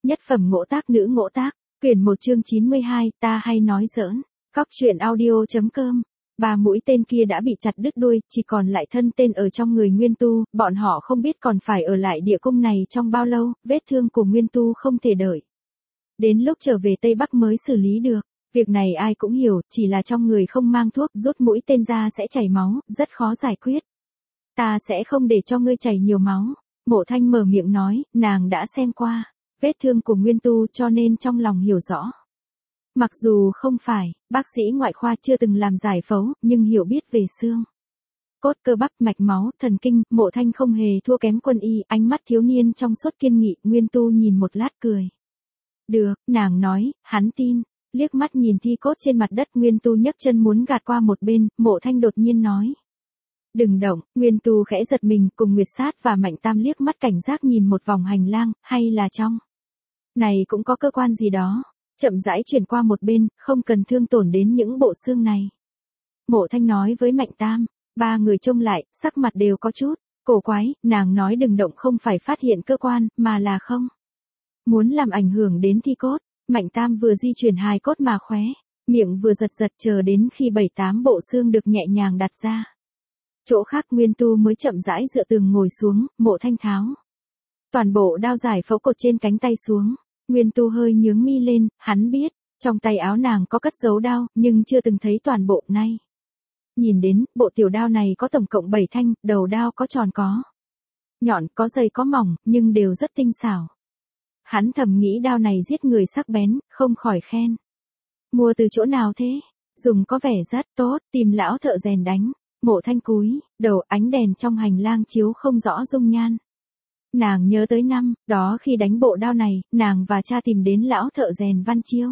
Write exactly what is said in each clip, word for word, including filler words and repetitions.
Nhất phẩm ngỗ tác nữ ngỗ tác, quyển một chương chín mươi hai, ta hay nói giỡn. Cóc truyện audio.com. Ba mũi tên kia đã bị chặt đứt đuôi, chỉ còn lại thân tên ở trong người Nguyên Tu, bọn họ không biết còn phải ở lại địa cung này trong bao lâu, vết thương của Nguyên Tu không thể đợi đến lúc trở về Tây Bắc mới xử lý được. Việc này ai cũng hiểu, chỉ là trong người không mang thuốc, rút mũi tên ra sẽ chảy máu, rất khó giải quyết. Ta sẽ không để cho ngươi chảy nhiều máu. Mộ Thanh mở miệng nói, nàng đã xem qua vết thương của Nguyên Tu cho nên trong lòng hiểu rõ. Mặc dù không phải bác sĩ ngoại khoa chưa từng làm giải phẫu, nhưng hiểu biết về xương cốt, cơ bắp, mạch máu, thần kinh, Mộ Thanh không hề thua kém quân y. Ánh mắt thiếu niên trong suốt kiên nghị. Nguyên Tu nhìn một lát cười. Được, nàng nói, hắn tin. Liếc mắt nhìn thi cốt trên mặt đất, Nguyên Tu nhấc chân muốn gạt qua một bên. Mộ Thanh đột nhiên nói, đừng động. Nguyên Tu khẽ giật mình, cùng Nguyệt Sát và Mạnh Tam liếc mắt cảnh giác nhìn một vòng hành lang, hay là trong này cũng có cơ quan gì đó. Chậm rãi chuyển qua một bên, không cần thương tổn đến những bộ xương này. Mộ Thanh nói với Mạnh Tam. Ba người trông lại, sắc mặt đều có chút cổ quái. Nàng nói đừng động không phải phát hiện cơ quan, mà là không muốn làm ảnh hưởng đến thi cốt. Mạnh Tam vừa di chuyển hài cốt mà khóe miệng vừa giật giật, chờ đến khi bảy tám bộ xương được nhẹ nhàng đặt ra chỗ khác, Nguyên Tu mới chậm rãi dựa tường ngồi xuống. Mộ Thanh tháo toàn bộ đao giải phẫu cột trên cánh tay xuống. Nguyên Tu hơi nhướng mi lên, hắn biết trong tay áo nàng có cất giấu đao, nhưng chưa từng thấy toàn bộ. Nay nhìn đến, bộ tiểu đao này có tổng cộng bảy thanh, đầu đao có tròn có nhọn, có dày có mỏng, nhưng đều rất tinh xảo. Hắn thầm nghĩ đao này giết người sắc bén, không khỏi khen. Mua từ chỗ nào thế? Dùng có vẻ rất tốt, tìm lão thợ rèn đánh. Mộ Thanh cúi đầu, ánh đèn trong hành lang chiếu không rõ dung nhan. Nàng nhớ tới năm đó khi đánh bộ đao này, nàng và cha tìm đến lão thợ rèn Văn Chiêu.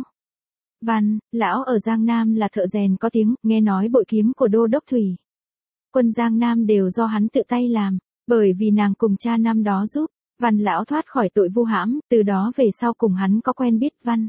Văn, lão ở Giang Nam là thợ rèn có tiếng, nghe nói bội kiếm của Đô Đốc Thủy quân Giang Nam đều do hắn tự tay làm, bởi vì nàng cùng cha năm đó giúp Văn lão thoát khỏi tội vu hãm, từ đó về sau cùng hắn có quen biết. Văn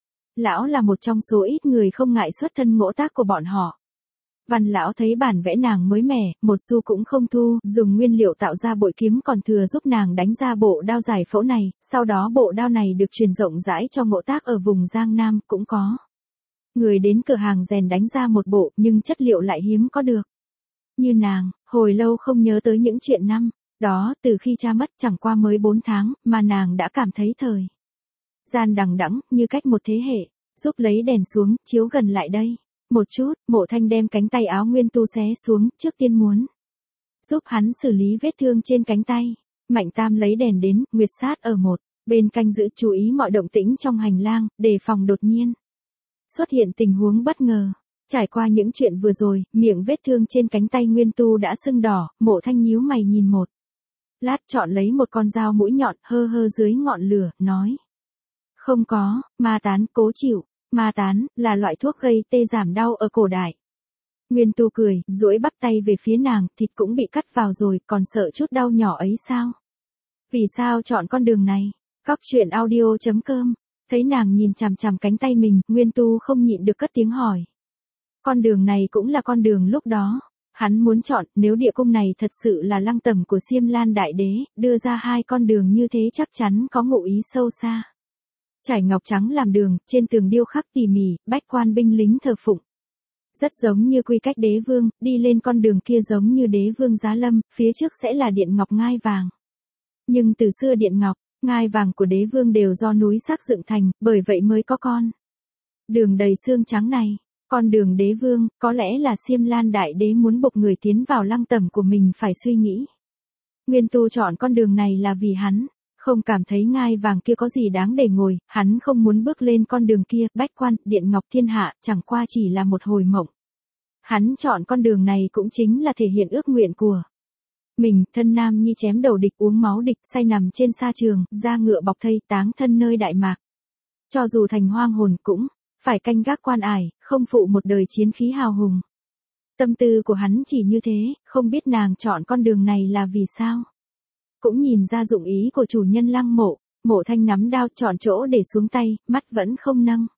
lão là một trong số ít người không ngại xuất thân ngỗ tác của bọn họ. Văn lão thấy bản vẽ nàng mới mẻ, một xu cũng không thu, dùng nguyên liệu tạo ra bội kiếm còn thừa giúp nàng đánh ra bộ đao giải phẫu này. Sau đó bộ đao này được truyền rộng rãi cho ngỗ tác ở vùng Giang Nam, cũng có người đến cửa hàng rèn đánh ra một bộ, nhưng chất liệu lại hiếm có được. Như nàng, hồi lâu không nhớ tới những chuyện năm đó, từ khi cha mất chẳng qua mới bốn tháng, mà nàng đã cảm thấy thời gian đằng đẵng như cách một thế hệ. Giúp lấy đèn xuống, chiếu gần lại đây một chút. Mộ Thanh đem cánh tay áo Nguyên Tu xé xuống, trước tiên muốn giúp hắn xử lý vết thương trên cánh tay. Mạnh Tam lấy đèn đến, Nguyệt Sát ở một bên canh giữ, chú ý mọi động tĩnh trong hành lang, đề phòng đột nhiên xuất hiện tình huống bất ngờ. Trải qua những chuyện vừa rồi, miệng vết thương trên cánh tay Nguyên Tu đã sưng đỏ. Mộ Thanh nhíu mày nhìn một lát, chọn lấy một con dao mũi nhọn, hơ hơ dưới ngọn lửa, nói, không có, ma tán, cố chịu. Ma tán là loại thuốc gây tê giảm đau ở cổ đại. Nguyên Tu cười, duỗi bắp tay về phía nàng, thịt cũng bị cắt vào rồi, còn sợ chút đau nhỏ ấy sao? Vì sao chọn con đường này? Cóc truyện audio.com. Thấy nàng nhìn chằm chằm cánh tay mình, Nguyên Tu không nhịn được cất tiếng hỏi. Con đường này cũng là con đường lúc đó hắn muốn chọn. Nếu địa cung này thật sự là lăng tẩm của Xiêm Lan Đại Đế, đưa ra hai con đường như thế chắc chắn có ngụ ý sâu xa. Trải ngọc trắng làm đường, trên tường điêu khắc tỉ mỉ, bách quan binh lính thờ phụng. Rất giống như quy cách đế vương, đi lên con đường kia giống như đế vương giá lâm, phía trước sẽ là điện ngọc ngai vàng. Nhưng từ xưa điện ngọc, ngai vàng của đế vương đều do núi xác dựng thành, bởi vậy mới có con đường đầy xương trắng này. Con đường đế vương, có lẽ là Xiêm Lan Đại Đế muốn buộc người tiến vào lăng tẩm của mình phải suy nghĩ. Nguyên Tu chọn con đường này là vì hắn không cảm thấy ngai vàng kia có gì đáng để ngồi, hắn không muốn bước lên con đường kia. Bách quan, điện ngọc thiên hạ, chẳng qua chỉ là một hồi mộng. Hắn chọn con đường này cũng chính là thể hiện ước nguyện của mình. Thân nam nhi chém đầu địch, uống máu địch, say nằm trên sa trường, da ngựa bọc thây, táng thân nơi đại mạc. Cho dù thành hoang hồn cũng phải canh gác quan ải, không phụ một đời chiến khí hào hùng. Tâm tư của hắn chỉ như thế, không biết nàng chọn con đường này là vì sao. Cũng nhìn ra dụng ý của chủ nhân lăng mộ. Mộ Thanh nắm đao, chọn chỗ để xuống tay, mắt vẫn không nâng.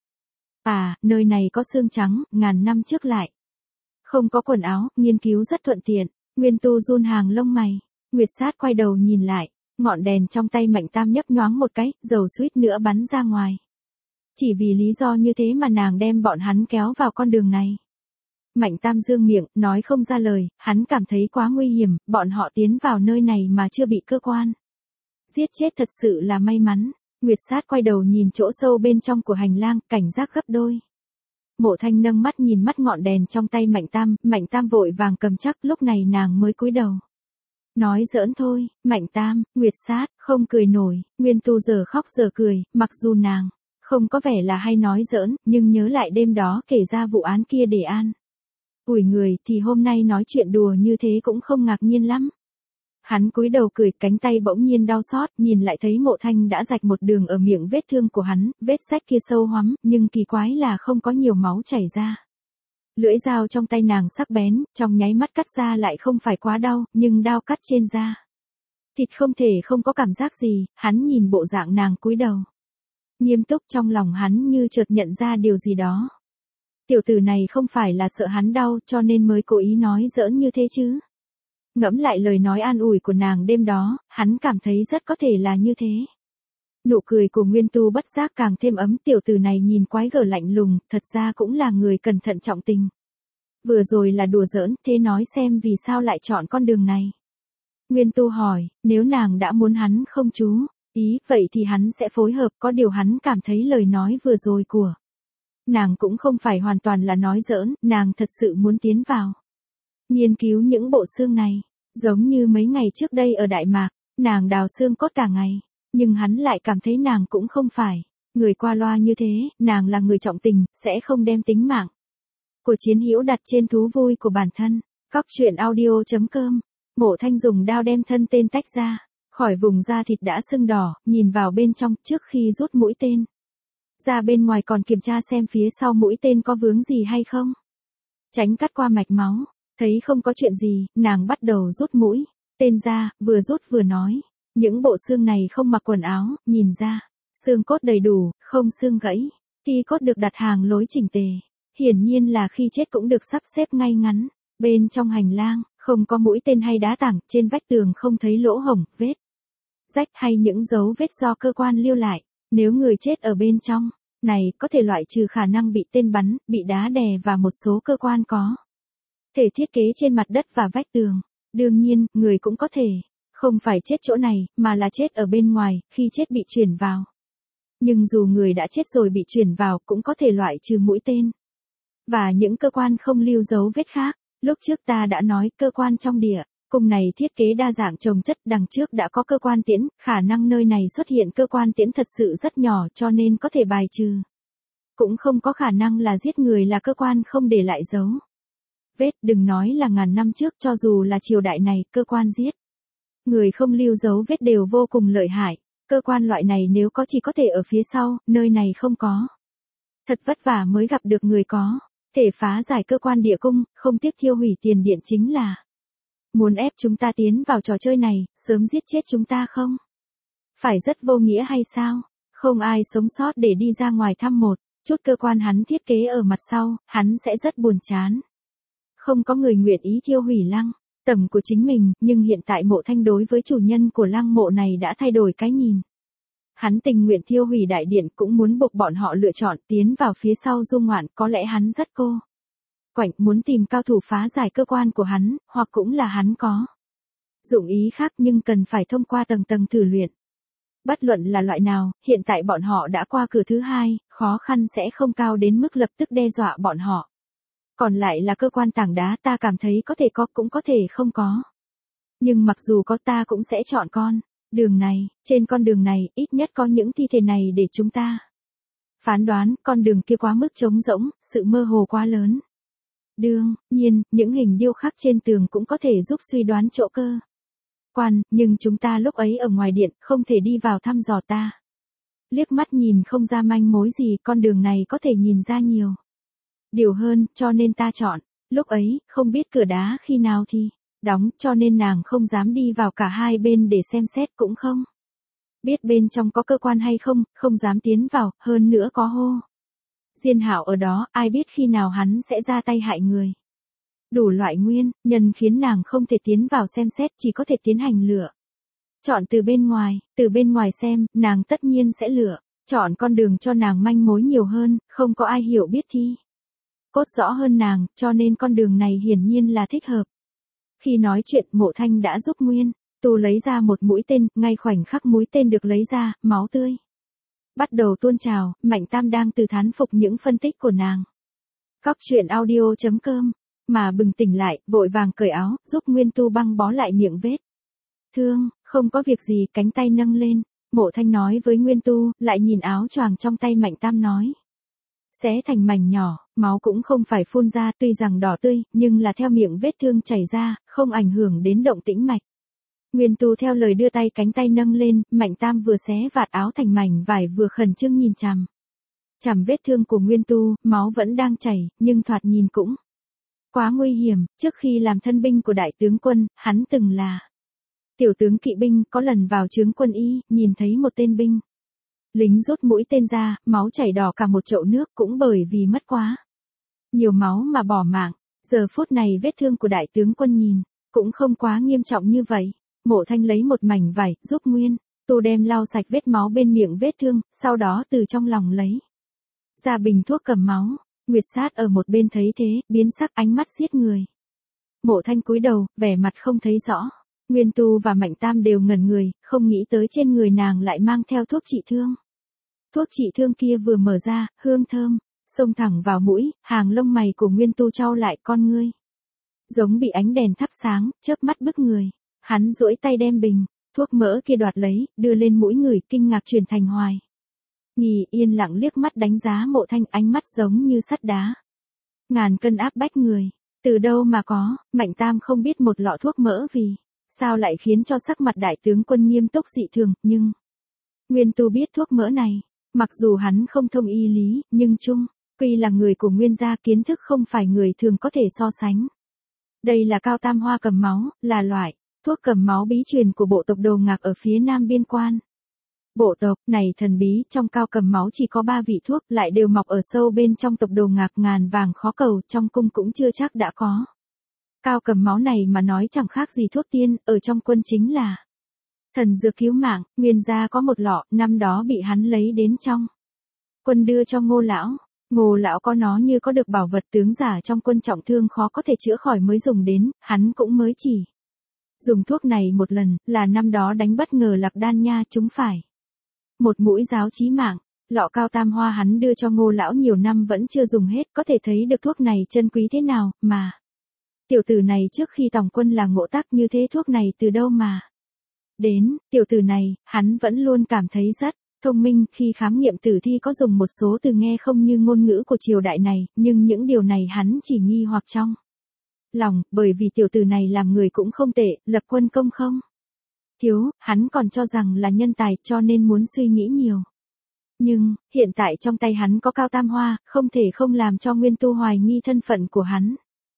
À, nơi này có xương trắng, ngàn năm trước lại không có quần áo, nghiên cứu rất thuận tiện. Nguyên Tu run hàng lông mày. Nguyệt Sát quay đầu nhìn lại, Ngọn đèn trong tay Mạnh Tam nhấp nhoáng một cái, dầu suýt nữa bắn ra ngoài. Chỉ vì lý do như thế mà nàng đem bọn hắn kéo vào con đường này. Mạnh Tam dương miệng, nói không ra lời, hắn cảm thấy quá nguy hiểm, bọn họ tiến vào nơi này mà chưa bị cơ quan giết chết thật sự là may mắn. Nguyệt Sát quay đầu nhìn chỗ sâu bên trong của hành lang, cảnh giác gấp đôi. Mộ Thanh nâng mắt nhìn mắt ngọn đèn trong tay Mạnh Tam, Mạnh Tam vội vàng cầm chắc, lúc này nàng mới cúi đầu. Nói giỡn thôi, Mạnh Tam, Nguyệt Sát, không cười nổi, Nguyên Tu giờ khóc giờ cười, mặc dù nàng không có vẻ là hay nói giỡn, nhưng nhớ lại đêm đó kể ra vụ án kia để an ủi người thì hôm nay nói chuyện đùa như thế cũng không ngạc nhiên lắm. Hắn cúi đầu cười, cánh tay bỗng nhiên đau xót, nhìn lại thấy Mộ Thanh đã rạch một đường ở miệng vết thương của hắn, vết rách kia sâu hoắm, nhưng kỳ quái là không có nhiều máu chảy ra. Lưỡi dao trong tay nàng sắc bén, trong nháy mắt cắt ra lại không phải quá đau, nhưng đao cắt trên da thịt không thể không có cảm giác gì. Hắn nhìn bộ dạng nàng cúi đầu nghiêm túc, trong lòng hắn như chợt nhận ra điều gì đó. Tiểu tử này không phải là sợ hắn đau cho nên mới cố ý nói giỡn như thế chứ. Ngẫm lại lời nói an ủi của nàng đêm đó, hắn cảm thấy rất có thể là như thế. Nụ cười của Nguyên Tu bất giác càng thêm ấm, tiểu tử này nhìn quái gở lạnh lùng, thật ra cũng là người cẩn thận trọng tình. Vừa rồi là đùa giỡn, thế nói xem vì sao lại chọn con đường này. Nguyên Tu hỏi, nếu nàng đã muốn hắn không chú ý, vậy thì hắn sẽ phối hợp, có điều hắn cảm thấy lời nói vừa rồi của nàng cũng không phải hoàn toàn là nói giỡn, nàng thật sự muốn tiến vào nghiên cứu những bộ xương này, giống như mấy ngày trước đây ở Đại Mạc, nàng đào xương cốt cả ngày, nhưng hắn lại cảm thấy nàng cũng không phải người qua loa như thế, nàng là người trọng tình, sẽ không đem tính mạng của chiến hữu đặt trên thú vui của bản thân. Cóc truyện audio chấm com. Mộ Thanh dùng đao đem thân tên tách ra khỏi vùng da thịt đã sưng đỏ, nhìn vào bên trong trước khi rút mũi tên ra bên ngoài, còn kiểm tra xem phía sau mũi tên có vướng gì hay không, tránh cắt qua mạch máu. Thấy không có chuyện gì, nàng bắt đầu rút mũi tên ra, vừa rút vừa nói, những bộ xương này không mặc quần áo, nhìn ra xương cốt đầy đủ, không xương gãy, thi cốt được đặt hàng lối chỉnh tề, hiển nhiên là khi chết cũng được sắp xếp ngay ngắn. Bên trong hành lang, không có mũi tên hay đá tảng, trên vách tường không thấy lỗ hổng, vết rách hay những dấu vết do cơ quan lưu lại. Nếu người chết ở bên trong này, có thể loại trừ khả năng bị tên bắn, bị đá đè và một số cơ quan có thể thiết kế trên mặt đất và vách tường. Đương nhiên, người cũng có thể không phải chết chỗ này, mà là chết ở bên ngoài, khi chết bị chuyển vào. Nhưng dù người đã chết rồi bị chuyển vào, cũng có thể loại trừ mũi tên và những cơ quan không lưu dấu vết khác. Lúc trước ta đã nói, cơ quan trong địa cung này thiết kế đa dạng chồng chất, đằng trước đã có cơ quan tiễn, khả năng nơi này xuất hiện cơ quan tiễn thật sự rất nhỏ cho nên có thể bài trừ. Cũng không có khả năng là giết người là cơ quan không để lại dấu vết, đừng nói là ngàn năm trước, cho dù là triều đại này, cơ quan giết người không lưu dấu vết đều vô cùng lợi hại. Cơ quan loại này nếu có chỉ có thể ở phía sau, nơi này không có. Thật vất vả mới gặp được người có thể phá giải cơ quan địa cung, không tiếc thiêu hủy tiền điện, chính là muốn ép chúng ta tiến vào trò chơi này, sớm giết chết chúng ta không? Phải rất vô nghĩa hay sao? Không ai sống sót để đi ra ngoài thăm một chút cơ quan hắn thiết kế ở mặt sau, hắn sẽ rất buồn chán. Không có người nguyện ý thiêu hủy lăng tẩm của chính mình, nhưng hiện tại Mộ Thanh đối với chủ nhân của lăng mộ này đã thay đổi cái nhìn. Hắn tình nguyện thiêu hủy đại điện, cũng muốn buộc bọn họ lựa chọn tiến vào phía sau du ngoạn, có lẽ hắn rất cô quạnh, muốn tìm cao thủ phá giải cơ quan của hắn, hoặc cũng là hắn có dụng ý khác, nhưng cần phải thông qua tầng tầng thử luyện. Bất luận là loại nào, hiện tại bọn họ đã qua cửa thứ hai, khó khăn sẽ không cao đến mức lập tức đe dọa bọn họ. Còn lại là cơ quan tảng đá, ta cảm thấy có thể có, cũng có thể không có. Nhưng mặc dù có, ta cũng sẽ chọn con đường này. Trên con đường này, ít nhất có những thi thể này để chúng ta phán đoán, con đường kia quá mức trống rỗng, sự mơ hồ quá lớn. Đương nhiên, những hình điêu khắc trên tường cũng có thể giúp suy đoán chỗ cơ quan, nhưng chúng ta lúc ấy ở ngoài điện, không thể đi vào thăm dò. Ta liếc mắt nhìn không ra manh mối gì, con đường này có thể nhìn ra nhiều điều hơn, cho nên ta chọn. Lúc ấy, không biết cửa đá khi nào thì đóng, cho nên nàng không dám đi vào cả hai bên để xem xét, cũng không biết bên trong có cơ quan hay không, không dám tiến vào, hơn nữa có hô Diên Hạo ở đó, ai biết khi nào hắn sẽ ra tay hại người. Đủ loại nguyên nhân khiến nàng không thể tiến vào xem xét, chỉ có thể tiến hành lựa Chọn từ bên ngoài, từ bên ngoài xem, nàng tất nhiên sẽ lựa. Chọn con đường cho nàng manh mối nhiều hơn, không có ai hiểu biết thi cốt rõ hơn nàng, cho nên con đường này hiển nhiên là thích hợp. Khi nói chuyện, Mộ Thanh đã giúp Nguyên Tu lấy ra một mũi tên, ngay khoảnh khắc mũi tên được lấy ra, máu tươi bắt đầu tuôn trào, Mạnh Tam đang từ thán phục những phân tích của nàng. Cóc truyện audio chấm com, mà bừng tỉnh lại, vội vàng cởi áo, giúp Nguyên Tu băng bó lại miệng vết thương, không có việc gì, cánh tay nâng lên. Mộ Thanh nói với Nguyên Tu, lại nhìn áo choàng trong tay Mạnh Tam nói. Xé thành mảnh nhỏ, máu cũng không phải phun ra, tuy rằng đỏ tươi, nhưng là theo miệng vết thương chảy ra, không ảnh hưởng đến động tĩnh mạch. Nguyên Tu theo lời đưa tay cánh tay nâng lên, Mạnh Tam vừa xé vạt áo thành mảnh vải vừa khẩn trương nhìn chằm. Chằm vết thương của Nguyên Tu, máu vẫn đang chảy, nhưng thoạt nhìn cũng quá nguy hiểm, trước khi làm thân binh của đại tướng quân, hắn từng là tiểu tướng kỵ binh, có lần vào trướng quân y, nhìn thấy một tên binh lính rút mũi tên ra, máu chảy đỏ cả một chậu nước, cũng bởi vì mất quá nhiều máu mà bỏ mạng. Giờ phút này vết thương của đại tướng quân nhìn cũng không quá nghiêm trọng như vậy. Mộ Thanh lấy một mảnh vải, giúp Nguyên Tu đem lau sạch vết máu bên miệng vết thương, sau đó từ trong lòng lấy ra bình thuốc cầm máu. Nguyệt Sát ở một bên thấy thế, biến sắc, ánh mắt giết người. Mộ Thanh cúi đầu, vẻ mặt không thấy rõ. Nguyên Tu và Mạnh Tam đều ngẩn người, không nghĩ tới trên người nàng lại mang theo thuốc trị thương. Thuốc trị thương kia vừa mở ra, hương thơm xông thẳng vào mũi, hàng lông mày của Nguyên Tu chau lại, con ngươi giống bị ánh đèn thắp sáng, chớp mắt bức người. Hắn duỗi tay đem bình thuốc mỡ kia đoạt lấy, đưa lên mũi người, kinh ngạc chuyển thành hoài nghi, yên lặng liếc mắt đánh giá Mộ Thanh, ánh mắt giống như sắt đá, ngàn cân áp bách người. Từ đâu mà có? Mạnh Tam không biết một lọ thuốc mỡ vì sao lại khiến cho sắc mặt đại tướng quân nghiêm túc dị thường, nhưng Nguyên Tu biết thuốc mỡ này, mặc dù hắn không thông y lý, nhưng chung quy là người của Nguyên gia, kiến thức không phải người thường có thể so sánh. Đây là cao tam hoa cầm máu, là loại thuốc cầm máu bí truyền của bộ tộc Đồ Ngạc ở phía nam biên quan. Bộ tộc này thần bí, trong cao cầm máu chỉ có ba vị thuốc, lại đều mọc ở sâu bên trong tộc Đồ Ngạc, ngàn vàng khó cầu, trong cung cũng chưa chắc đã có. Cao cầm máu này mà nói chẳng khác gì thuốc tiên, ở trong quân chính là thần dược cứu mạng. Nguyên gia có một lọ, năm đó bị hắn lấy đến trong quân đưa cho Ngô lão. Ngô lão có nó như có được bảo vật, tướng giả trong quân trọng thương khó có thể chữa khỏi mới dùng đến, hắn cũng mới chỉ dùng thuốc này một lần, là năm đó đánh bất ngờ Lạc Đan Nha, chúng phải một mũi giáo chí mạng. Lọ cao tam hoa hắn đưa cho Ngô lão nhiều năm vẫn chưa dùng hết, có thể thấy được thuốc này chân quý thế nào, mà tiểu tử này trước khi tòng quân là ngộ tác như thế, thuốc này từ đâu mà đến. Tiểu tử này, hắn vẫn luôn cảm thấy rất thông minh, khi khám nghiệm tử thi có dùng một số từ nghe không như ngôn ngữ của triều đại này, nhưng những điều này hắn chỉ nghi hoặc trong lòng, bởi vì tiểu tử này làm người cũng không tệ, lập quân công không thiếu, hắn còn cho rằng là nhân tài, cho nên muốn suy nghĩ nhiều. Nhưng, hiện tại trong tay hắn có cao tam hoa, không thể không làm cho Nguyên Tu hoài nghi thân phận của hắn.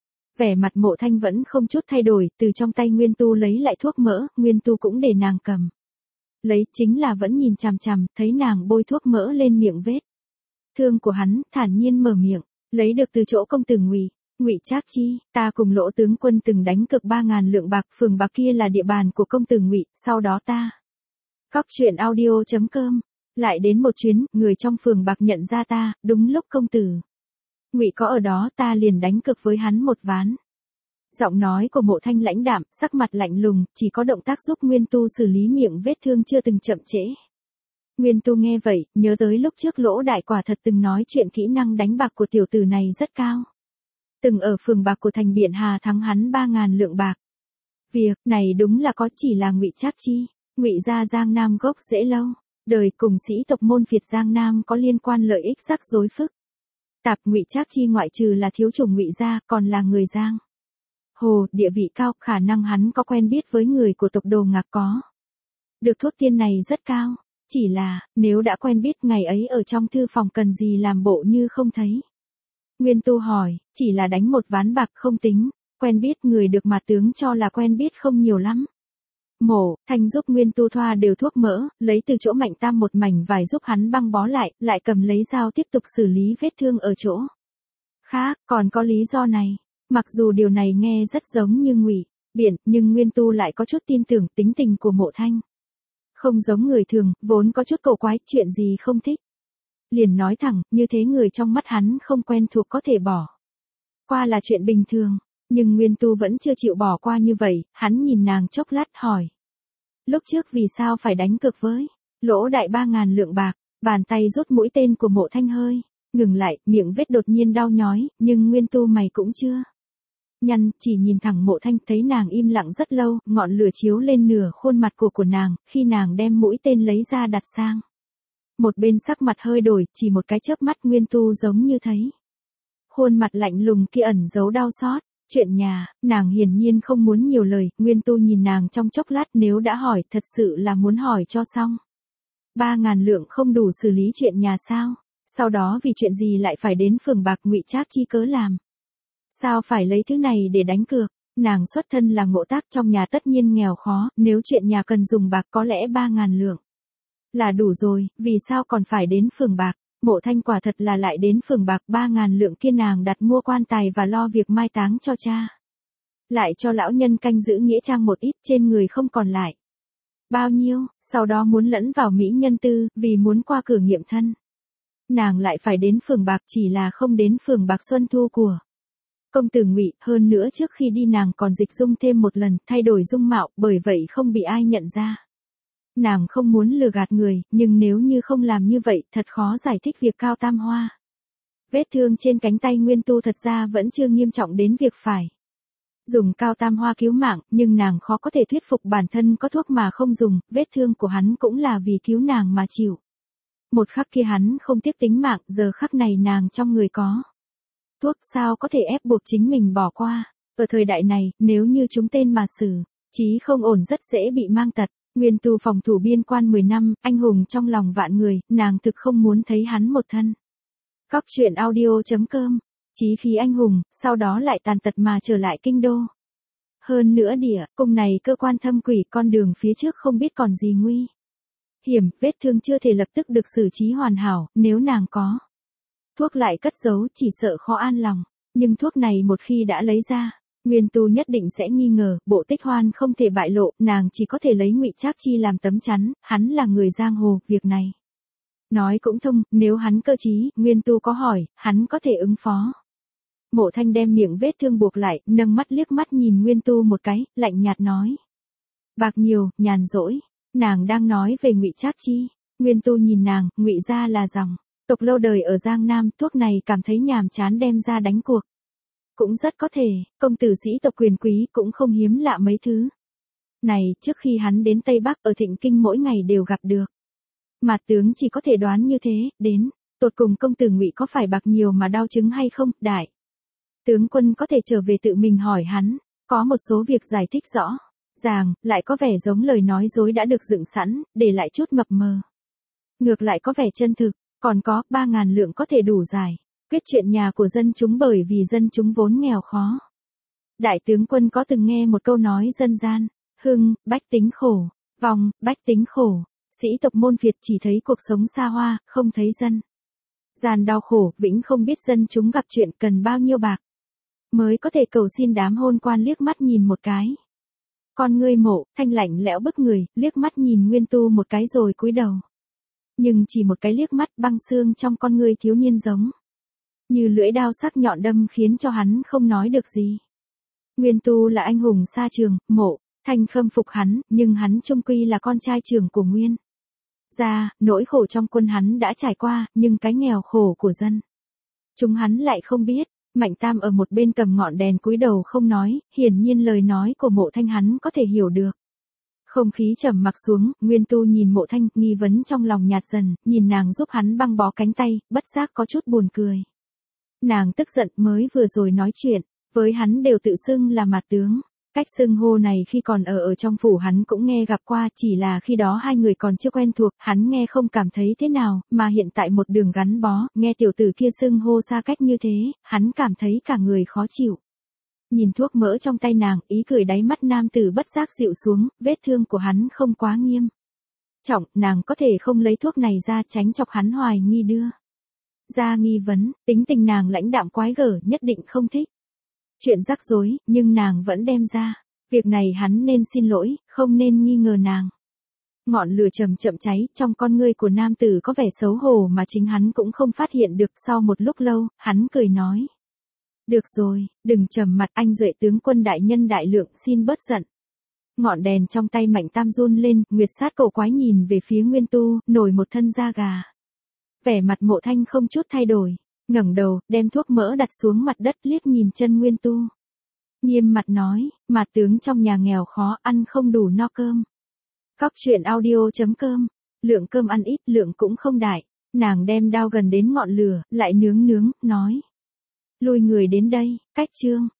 Vẻ mặt Mộ Thanh vẫn không chút thay đổi, từ trong tay Nguyên Tu lấy lại thuốc mỡ, Nguyên Tu cũng để nàng cầm lấy, chính là vẫn nhìn chằm chằm, thấy nàng bôi thuốc mỡ lên miệng vết thương của hắn, thản nhiên mở miệng, lấy được từ chỗ công tử Ngụy Ngụy Trác Chi, ta cùng Lỗ tướng quân từng đánh cược ba ngàn lượng bạc, phường bạc kia là địa bàn của công tử Ngụy, sau đó ta Cóc truyện audio chấm com lại đến một chuyến, người trong phường bạc nhận ra ta, đúng lúc công tử Ngụy có ở đó, ta liền đánh cược với hắn một ván. Giọng nói của Mộ Thanh lãnh đạm, sắc mặt lạnh lùng, chỉ có động tác giúp Nguyên Tu xử lý miệng vết thương chưa từng chậm trễ. Nguyên Tu nghe vậy, nhớ tới lúc trước Lỗ đại quả thật từng nói chuyện kỹ năng đánh bạc của tiểu tử này rất cao. Từng ở phường bạc của thành Biện Hà thắng hắn ba ngàn lượng bạc. Việc này đúng là có, chỉ là Ngụy Trác Chi, Ngụy gia Giang Nam gốc rễ lâu, đời cùng sĩ tộc môn phiệt Giang Nam có liên quan lợi ích rắc rối phức tạp. Ngụy Trác Chi ngoại trừ là thiếu chủng Ngụy gia, còn là người Giang Hồ, địa vị cao, khả năng hắn có quen biết với người của tộc Đồ Ngạc có được thuốc tiên này rất cao. Chỉ là, nếu đã quen biết, ngày ấy ở trong thư phòng cần gì làm bộ như không thấy. Nguyên Tu hỏi, chỉ là đánh một ván bạc không tính, quen biết người được mà tướng cho là quen biết không nhiều lắm. Mộ Thanh giúp Nguyên Tu thoa đều thuốc mỡ, lấy từ chỗ Mạnh Tam một mảnh vải giúp hắn băng bó lại, lại cầm lấy dao tiếp tục xử lý vết thương ở chỗ khác. Còn có lý do này, mặc dù điều này nghe rất giống như Ngụy Biện, nhưng Nguyên Tu lại có chút tin tưởng tính tình của Mộ Thanh. Không giống người thường, vốn có chút cổ quái, chuyện gì không thích. Liền nói thẳng, như thế người trong mắt hắn không quen thuộc có thể bỏ qua là chuyện bình thường. Nhưng Nguyên Tu vẫn chưa chịu bỏ qua như vậy, hắn nhìn nàng chốc lát hỏi. Lúc trước vì sao phải đánh cược với Lỗ Đại ba ngàn lượng bạc, bàn tay rút mũi tên của Mộ Thanh hơi ngừng lại, miệng vết đột nhiên đau nhói, nhưng Nguyên Tu mày cũng chưa nhăn, chỉ nhìn thẳng Mộ Thanh, thấy nàng im lặng rất lâu, ngọn lửa chiếu lên nửa khuôn mặt của của nàng, khi nàng đem mũi tên lấy ra đặt sang một bên, sắc mặt hơi đổi, chỉ một cái chớp mắt Nguyên Tu giống như thấy khuôn mặt lạnh lùng kia ẩn giấu đau xót. Chuyện nhà, nàng hiển nhiên không muốn nhiều lời, Nguyên Tu nhìn nàng trong chốc lát, nếu đã hỏi, thật sự là muốn hỏi cho xong. Ba ngàn lượng không đủ xử lý chuyện nhà sao? Sau đó vì chuyện gì lại phải đến phường bạc ngụy Trác chi cớ làm? Sao phải lấy thứ này để đánh cược? Nàng xuất thân là Ngộ Tác, trong nhà tất nhiên nghèo khó, nếu chuyện nhà cần dùng bạc có lẽ ba ngàn lượng là đủ rồi, vì sao còn phải đến phường bạc? Mộ Thanh quả thật là lại đến phường bạc, ba ngàn lượng kia nàng đặt mua quan tài và lo việc mai táng cho cha. Lại cho lão nhân canh giữ nghĩa trang một ít, trên người không còn lại bao nhiêu, sau đó muốn lẫn vào mỹ nhân tư, vì muốn qua cửa nghiệm thân. Nàng lại phải đến phường bạc, chỉ là không đến phường bạc Xuân Thu của công tử Ngụy, hơn nữa trước khi đi nàng còn dịch dung thêm một lần, thay đổi dung mạo, bởi vậy không bị ai nhận ra. Nàng không muốn lừa gạt người, nhưng nếu như không làm như vậy, thật khó giải thích việc Cao Tam Hoa. Vết thương trên cánh tay Nguyên Tu thật ra vẫn chưa nghiêm trọng đến việc phải dùng Cao Tam Hoa cứu mạng, nhưng nàng khó có thể thuyết phục bản thân có thuốc mà không dùng, vết thương của hắn cũng là vì cứu nàng mà chịu. Một khắc kia hắn không tiếc tính mạng, giờ khắc này nàng trong người có thuốc, sao có thể ép buộc chính mình bỏ qua. Ở thời đại này, nếu như chúng tên mà xử trí không ổn rất dễ bị mang tật. Nguyên Tu phòng thủ biên quan mười năm, anh hùng trong lòng vạn người, nàng thực không muốn thấy hắn một thân. Cóc truyện audio chấm com, chí khí anh hùng, sau đó lại tàn tật mà trở lại kinh đô. Hơn nữa địa, cung này cơ quan thâm quỷ, con đường phía trước không biết còn gì nguy hiểm, vết thương chưa thể lập tức được xử trí hoàn hảo, nếu nàng có thuốc lại cất giấu, chỉ sợ khó an lòng. Nhưng thuốc này một khi đã lấy ra, Nguyên Tu nhất định sẽ nghi ngờ, Bộ Tích Hoan không thể bại lộ, nàng chỉ có thể lấy ngụy Trác chi làm tấm chắn, hắn là người giang hồ, việc này nói cũng thông, nếu hắn cơ trí, Nguyên Tu có hỏi, hắn có thể ứng phó. Mộ Thanh đem miệng vết thương buộc lại, nâng mắt liếc mắt nhìn Nguyên Tu một cái, lạnh nhạt nói. Bạc nhiều, nhàn rỗi, nàng đang nói về ngụy Trác chi. Nguyên Tu nhìn nàng, ngụy gia là dòng tộc lâu đời ở Giang Nam, thuốc này cảm thấy nhàm chán đem ra đánh cuộc. Cũng rất có thể, công tử sĩ tộc quyền quý cũng không hiếm lạ mấy thứ này, trước khi hắn đến Tây Bắc ở Thịnh Kinh mỗi ngày đều gặp được. Mạt tướng chỉ có thể đoán như thế, đến, tột cùng công tử Ngụy có phải bạc nhiều mà đau chứng hay không, đại tướng quân có thể trở về tự mình hỏi hắn, có một số việc giải thích rõ ràng, lại có vẻ giống lời nói dối đã được dựng sẵn, để lại chút mập mờ. Ngược lại có vẻ chân thực, còn có, ba ngàn lượng có thể đủ giải quyết chuyện nhà của dân chúng, bởi vì dân chúng vốn nghèo khó. Đại tướng quân có từng nghe một câu nói dân gian, hưng, bách tính khổ, vong, bách tính khổ, sĩ tộc môn Việt chỉ thấy cuộc sống xa hoa, không thấy dân gian đau khổ, vĩnh không biết dân chúng gặp chuyện cần bao nhiêu bạc mới có thể cầu xin. Đám hôn quan liếc mắt nhìn một cái, con ngươi Mộ Thanh lạnh lẽo bức người, liếc mắt nhìn Nguyên Tu một cái rồi cúi đầu. Nhưng chỉ một cái liếc mắt, băng xương trong con ngươi thiếu niên giống như lưỡi đao sắc nhọn đâm, khiến cho hắn không nói được gì. Nguyên Tu là anh hùng xa trường, Mộ Thanh khâm phục hắn, nhưng hắn chung quy là con trai trưởng của Nguyên gia, nỗi khổ trong quân hắn đã trải qua, nhưng cái nghèo khổ của dân chúng hắn lại không biết. Mạnh Tam ở một bên cầm ngọn đèn cúi đầu không nói, hiển nhiên lời nói của Mộ Thanh hắn có thể hiểu được. Không khí trầm mặc xuống, Nguyên Tu nhìn Mộ Thanh, nghi vấn trong lòng nhạt dần, nhìn nàng giúp hắn băng bó cánh tay, bất giác có chút buồn cười. Nàng tức giận, mới vừa rồi nói chuyện với hắn đều tự xưng là Mạt tướng. Cách xưng hô này khi còn ở ở trong phủ hắn cũng nghe gặp qua, chỉ là khi đó hai người còn chưa quen thuộc, hắn nghe không cảm thấy thế nào, mà hiện tại một đường gắn bó, nghe tiểu tử kia xưng hô xa cách như thế, hắn cảm thấy cả người khó chịu. Nhìn thuốc mỡ trong tay nàng, ý cười đáy mắt nam tử bất giác dịu xuống, vết thương của hắn không quá nghiêm trọng, nàng có thể không lấy thuốc này ra, tránh chọc hắn hoài nghi đưa ra nghi vấn. Tính tình nàng lãnh đạm quái gở, nhất định không thích chuyện rắc rối, nhưng nàng vẫn đem ra. Việc này hắn nên xin lỗi, không nên nghi ngờ nàng. Ngọn lửa chậm chậm cháy, trong con ngươi của nam tử có vẻ xấu hổ mà chính hắn cũng không phát hiện được. Sau một lúc lâu, hắn cười nói. Được rồi, đừng trầm mặt, anh Duệ tướng quân đại nhân đại lượng, xin bớt giận. Ngọn đèn trong tay Mạnh Tam run lên, Nguyệt Sát cổ quái nhìn về phía Nguyên Tu, nổi một thân da gà. Vẻ mặt Mộ Thanh không chút thay đổi, ngẩng đầu, đem thuốc mỡ đặt xuống mặt đất, liếc nhìn chân Nguyên Tu. Nghiêm mặt nói, mà tướng trong nhà nghèo khó, ăn không đủ no cơm. Cóc truyện audio chấm com, lượng cơm ăn ít, lượng cũng không đại. Nàng đem đao gần đến ngọn lửa, lại nướng nướng, nói. Lùi người đến đây, cách chương.